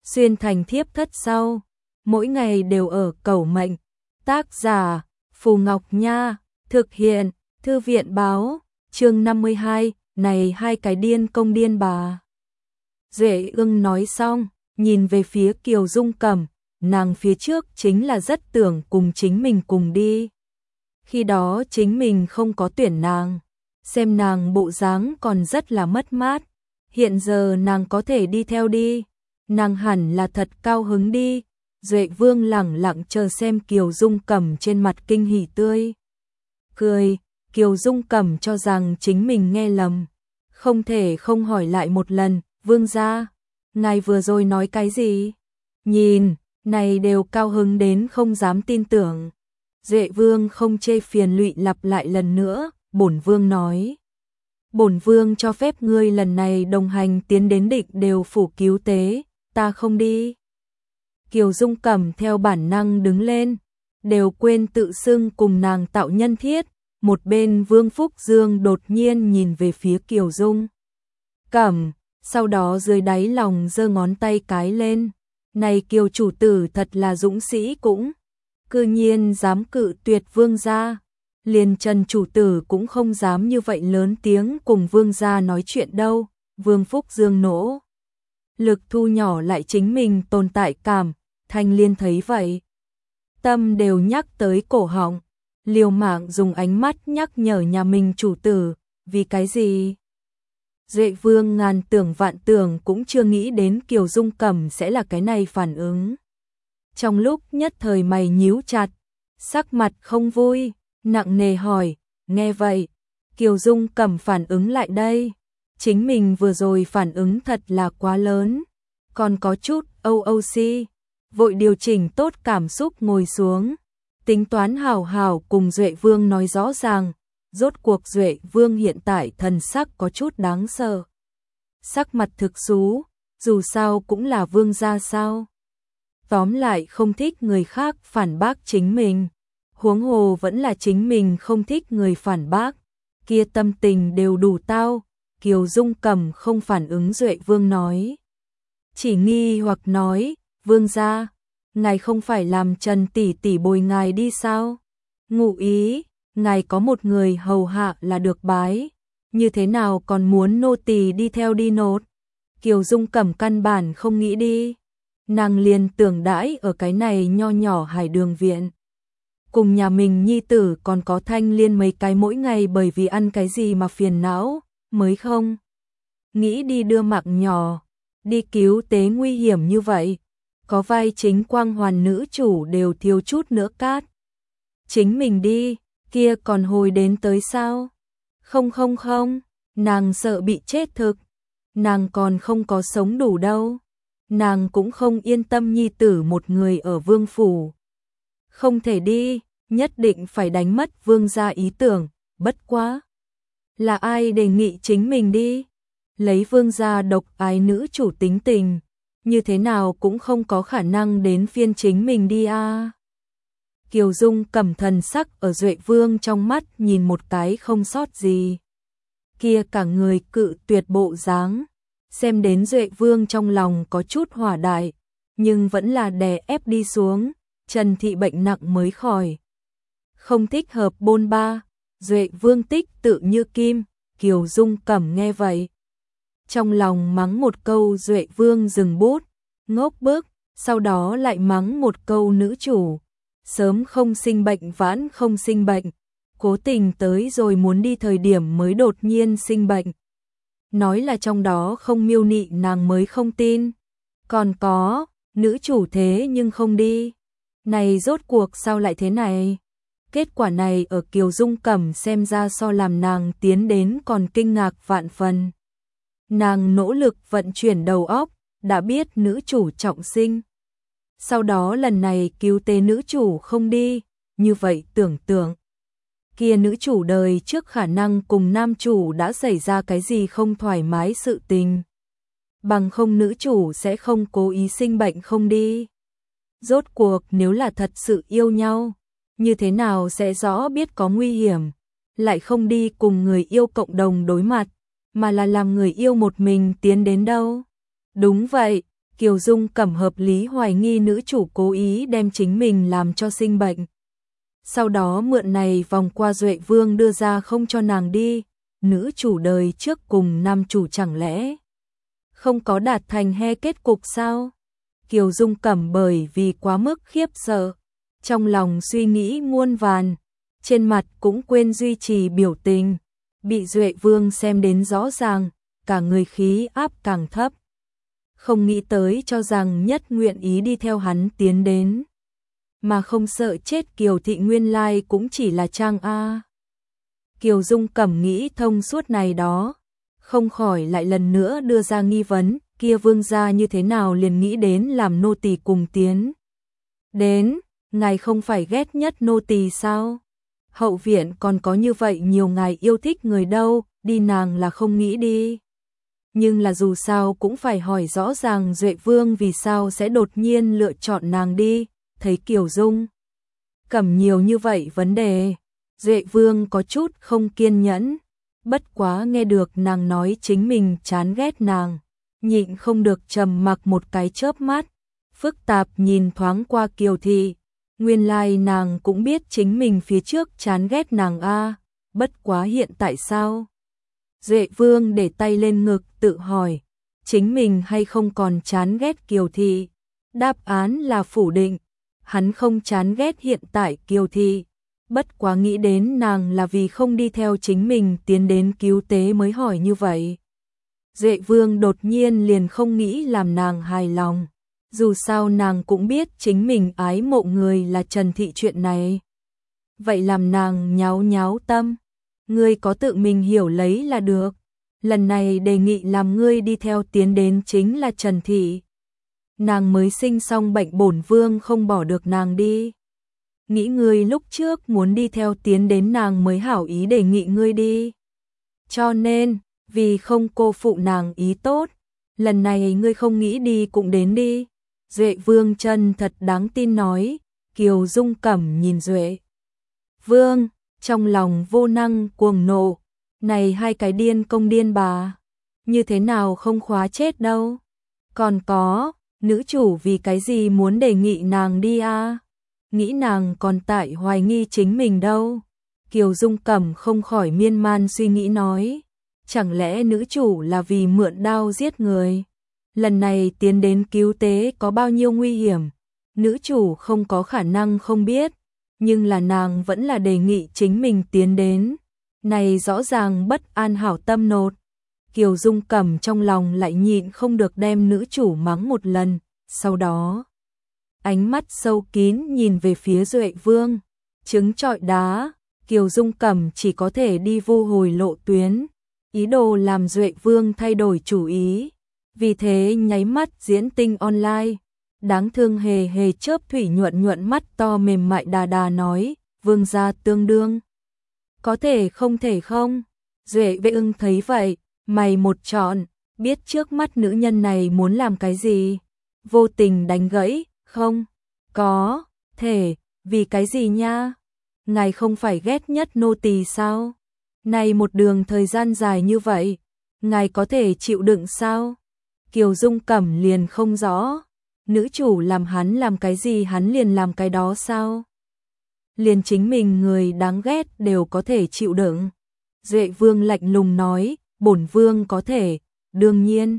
xuyên thành thiếp thất sau, mỗi ngày đều ở cầu mệnh. Tác giả Phù Ngọc Nha, thực hiện Thư viện báo, chương 52, này hai cái điên công điên bà. Duệ Ưng nói xong, nhìn về phía Kiều Dung Cẩm, nàng phía trước chính là rất tưởng cùng chính mình cùng đi. Khi đó chính mình không có tuyển nàng, xem nàng bộ dáng còn rất là mất mát, hiện giờ nàng có thể đi theo đi, nàng hẳn là thật cao hứng đi. Duệ Vương lẳng lặng chờ xem Kiều Dung Cẩm trên mặt kinh hỉ tươi cười. Kiều Dung Cẩm cho rằng chính mình nghe lầm, không thể không hỏi lại một lần, Vương gia, ngài vừa rồi nói cái gì? Nhìn, này đều cao hứng đến không dám tin tưởng. Duệ Vương không chê phiền lụy lặp lại lần nữa, bổn Vương nói. Bổn Vương cho phép ngươi lần này đồng hành tiến đến Định Đều phủ cứu tế, ta không đi. Kiều Dung Cẩm theo bản năng đứng lên, đều quên tự xưng cùng nàng tạo nhân thiết. Một bên Vương Phúc Dương đột nhiên nhìn về phía Kiều Dung Cẩm, sau đó dưới đáy lòng giơ ngón tay cái lên. Này Kiều chủ tử thật là dũng sĩ cũng, cư nhiên dám cự tuyệt Vương gia. Liền Trần chủ tử cũng không dám như vậy lớn tiếng cùng Vương gia nói chuyện đâu. Vương Phúc Dương nỗ lực thu nhỏ lại chính mình tồn tại cảm, Thanh Liên thấy vậy, tâm đều nhắc tới cổ họng, liều mạng dùng ánh mắt nhắc nhở nhà mình chủ tử, vì cái gì? Duệ Vương ngàn tưởng vạn tưởng cũng chưa nghĩ đến Kiều Dung Cẩm sẽ là cái này phản ứng. Trong lúc nhất thời mày nhíu chặt, sắc mặt không vui, nặng nề hỏi, nghe vậy, Kiều Dung Cẩm phản ứng lại đây, chính mình vừa rồi phản ứng thật là quá lớn, còn có chút OOC, vội điều chỉnh tốt cảm xúc ngồi xuống, tính toán hào hào cùng Duệ Vương nói rõ ràng. Rốt cuộc Duệ Vương hiện tại thần sắc có chút đáng sợ, sắc mặt thực xú, dù sao cũng là vương gia sao. Tóm lại không thích người khác phản bác chính mình, huống hồ vẫn là chính mình không thích người phản bác, kia tâm tình đều đủ tao. Kiều Dung Cẩm không phản ứng Duệ Vương nói, chỉ nghi hoặc nói, Vương gia, ngài không phải làm Trần tỷ tỷ bồi ngài đi sao? Ngụ ý, ngài có một người hầu hạ là được bái, như thế nào còn muốn nô tỳ đi theo đi nốt? Kiều Dung Cẩm căn bản không nghĩ đi, nàng liền tưởng đãi ở cái này nho nhỏ Hải Đường viện. Cùng nhà mình nhi tử còn có Thanh Liên mấy cái mỗi ngày bởi vì ăn cái gì mà phiền não, mới không nghĩ đi đưa mạng nhỏ, đi cứu tế nguy hiểm như vậy. Có vai chính quang hoàn nữ chủ đều thiếu chút nữa cát. Chính mình đi, kia còn hồi đến tới sao? Không, nàng sợ bị chết thực. Nàng còn không có sống đủ đâu. Nàng cũng không yên tâm nhi tử một người ở vương phủ. Không thể đi, nhất định phải đánh mất vương gia ý tưởng, bất quá. Là ai đề nghị chính mình đi? Lấy vương gia độc ái nữ chủ tính tình, như thế nào cũng không có khả năng đến phiên chính mình đi a. Kiều Dung Cẩm thần sắc ở Duệ Vương trong mắt nhìn một cái không sót gì. Kia cả người cự tuyệt bộ dáng, xem đến Duệ Vương trong lòng có chút hỏa đại, nhưng vẫn là đè ép đi xuống, Trần thị bệnh nặng mới khỏi. Không thích hợp bôn ba, Duệ Vương tích tự như kim, Kiều Dung Cẩm nghe vậy. Trong lòng mắng một câu Duệ Vương dừng bút, ngốc bức, sau đó lại mắng một câu nữ chủ. Sớm không sinh bệnh vãn không sinh bệnh, cố tình tới rồi muốn đi thời điểm mới đột nhiên sinh bệnh. Nói là trong đó không miêu nị nàng mới không tin. Còn có, nữ chủ thế nhưng không đi. Này rốt cuộc sao lại thế này? Kết quả này ở Kiều Dung Cẩm xem ra so làm nàng tiến đến còn kinh ngạc vạn phần. Nàng nỗ lực vận chuyển đầu óc, đã biết nữ chủ trọng sinh. Sau đó lần này cứu tế nữ chủ không đi, như vậy tưởng tượng. Kia nữ chủ đời trước khả năng cùng nam chủ đã xảy ra cái gì không thoải mái sự tình. Bằng không nữ chủ sẽ không cố ý sinh bệnh không đi. Rốt cuộc nếu là thật sự yêu nhau, như thế nào sẽ rõ biết có nguy hiểm, lại không đi cùng người yêu cộng đồng đối mặt, mà là làm người yêu một mình tiến đến đâu. Đúng vậy, Kiều Dung Cẩm hợp lý hoài nghi nữ chủ cố ý đem chính mình làm cho sinh bệnh. Sau đó mượn này vòng qua Duệ Vương đưa ra không cho nàng đi, nữ chủ đời trước cùng nam chủ chẳng lẽ không có đạt thành he kết cục sao? Kiều Dung Cẩm bởi vì quá mức khiếp sợ, trong lòng suy nghĩ muôn vàn, trên mặt cũng quên duy trì biểu tình, bị Duệ Vương xem đến rõ ràng, cả người khí áp càng thấp. Không nghĩ tới cho rằng nhất nguyện ý đi theo hắn tiến đến, mà không sợ chết Kiều thị nguyên lai cũng chỉ là trang A. Kiều Dung Cẩm nghĩ thông suốt này đó, không khỏi lại lần nữa đưa ra nghi vấn, kia vương gia như thế nào liền nghĩ đến làm nô tỳ cùng tiến đến, ngài không phải ghét nhất nô tỳ sao? Hậu viện còn có như vậy nhiều ngài yêu thích người đâu, đi nàng là không nghĩ đi. Nhưng là dù sao cũng phải hỏi rõ ràng Duệ Vương vì sao sẽ đột nhiên lựa chọn nàng đi, thấy Kiều Dung Cẩm nhiều như vậy vấn đề, Duệ Vương có chút không kiên nhẫn, bất quá nghe được nàng nói chính mình chán ghét nàng, nhịn không được trầm mặc một cái chớp mắt, phức tạp nhìn thoáng qua Kiều thị, nguyên lai nàng cũng biết chính mình phía trước chán ghét nàng a, bất quá hiện tại sao? Duệ Vương để tay lên ngực tự hỏi, chính mình hay không còn chán ghét Kiều thị? Đáp án là phủ định, hắn không chán ghét hiện tại Kiều thị, bất quá nghĩ đến nàng là vì không đi theo chính mình tiến đến cứu tế mới hỏi như vậy. Duệ Vương đột nhiên liền không nghĩ làm nàng hài lòng, dù sao nàng cũng biết chính mình ái mộ người là Trần thị chuyện này. Vậy làm nàng nháo nháo tâm, ngươi có tự mình hiểu lấy là được, lần này đề nghị làm ngươi đi theo tiến đến chính là Trần thị. Nàng mới sinh xong bệnh bổn vương không bỏ được nàng đi. Nghĩ ngươi lúc trước muốn đi theo tiến đến nàng mới hảo ý đề nghị ngươi đi. Cho nên, vì không cô phụ nàng ý tốt, lần này ngươi không nghĩ đi cũng đến đi. Duệ Vương chân thật đáng tin nói, Kiều Dung Cẩm nhìn Duệ Vương, trong lòng vô năng cuồng nộ, này hai cái điên công điên bà, như thế nào không khóa chết đâu. Còn có, nữ chủ vì cái gì muốn đề nghị nàng đi a? Nghĩ nàng còn tại hoài nghi chính mình đâu. Kiều Dung Cẩm không khỏi miên man suy nghĩ nói, chẳng lẽ nữ chủ là vì mượn đao giết người? Lần này tiến đến cứu tế có bao nhiêu nguy hiểm, nữ chủ không có khả năng không biết, nhưng là nàng vẫn là đề nghị chính mình tiến đến. Này rõ ràng bất an hảo tâm nột. Kiều Dung Cẩm trong lòng lại nhịn không được đem nữ chủ mắng một lần, sau đó ánh mắt sâu kín nhìn về phía Duệ Vương, trứng trọi đá, Kiều Dung Cẩm chỉ có thể đi vô hồi lộ tuyến, ý đồ làm Duệ Vương thay đổi chủ ý, vì thế nháy mắt diễn tinh online, đáng thương hề hề chớp thủy nhuận nhuận mắt to mềm mại đà đà nói, vương gia tương đương. Có thể không thể không? Duệ Vệ Ưng thấy vậy, mày một trọn, biết trước mắt nữ nhân này muốn làm cái gì, vô tình đánh gãy, không, có, thể, vì cái gì nha? Ngài không phải ghét nhất nô tỳ sao? Này một đường thời gian dài như vậy, ngài có thể chịu đựng sao? Kiều Dung Cẩm liền không rõ, nữ chủ làm hắn làm cái gì hắn liền làm cái đó sao? Liền chính mình người đáng ghét đều có thể chịu đựng. Duệ Vương lạnh lùng nói, bổn vương có thể, đương nhiên.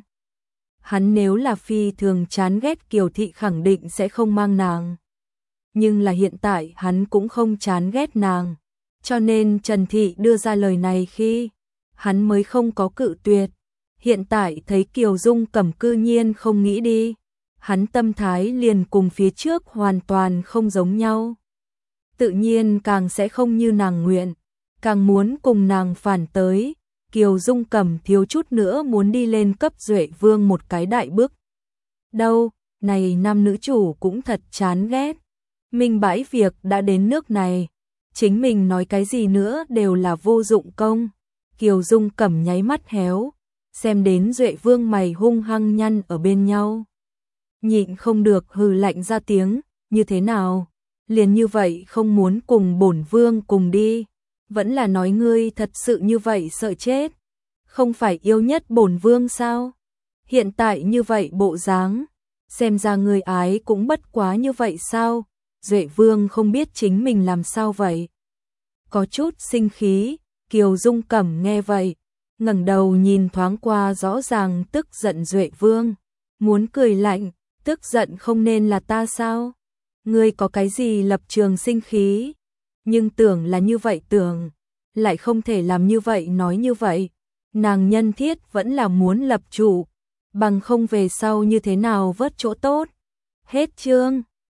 Hắn nếu là phi thường chán ghét Kiều thị khẳng định sẽ không mang nàng. Nhưng là hiện tại hắn cũng không chán ghét nàng. Cho nên Trần thị đưa ra lời này khi hắn mới không có cự tuyệt. Hiện tại thấy Kiều Dung Cẩm cư nhiên không nghĩ đi. Hắn tâm thái liền cùng phía trước hoàn toàn không giống nhau. Tự nhiên càng sẽ không như nàng nguyện, càng muốn cùng nàng phản tới. Kiều Dung Cẩm thiếu chút nữa muốn đi lên cấp Duệ Vương một cái đại bước. Đâu, này nam nữ chủ cũng thật chán ghét. Minh bãi việc đã đến nước này, chính mình nói cái gì nữa đều là vô dụng công. Kiều Dung Cẩm nháy mắt héo, xem đến Duệ Vương mày hung hăng nhăn ở bên nhau. Nhịn không được hừ lạnh ra tiếng, như thế nào? Liền như vậy không muốn cùng bổn vương cùng đi. Vẫn là nói ngươi thật sự như vậy sợ chết. Không phải yêu nhất bổn vương sao? Hiện tại như vậy bộ dáng, xem ra người ái cũng bất quá như vậy sao? Duệ Vương không biết chính mình làm sao vậy. Có chút sinh khí, Kiều Dung Cẩm nghe vậy, ngẩng đầu nhìn thoáng qua rõ ràng tức giận Duệ Vương, muốn cười lạnh, tức giận không nên là ta sao? Ngươi có cái gì lập trường sinh khí? Nhưng tưởng là như vậy tưởng, lại không thể làm như vậy nói như vậy. Nàng nhân thiết vẫn là muốn lập chủ, bằng không về sau như thế nào vớt chỗ tốt. Hết chương.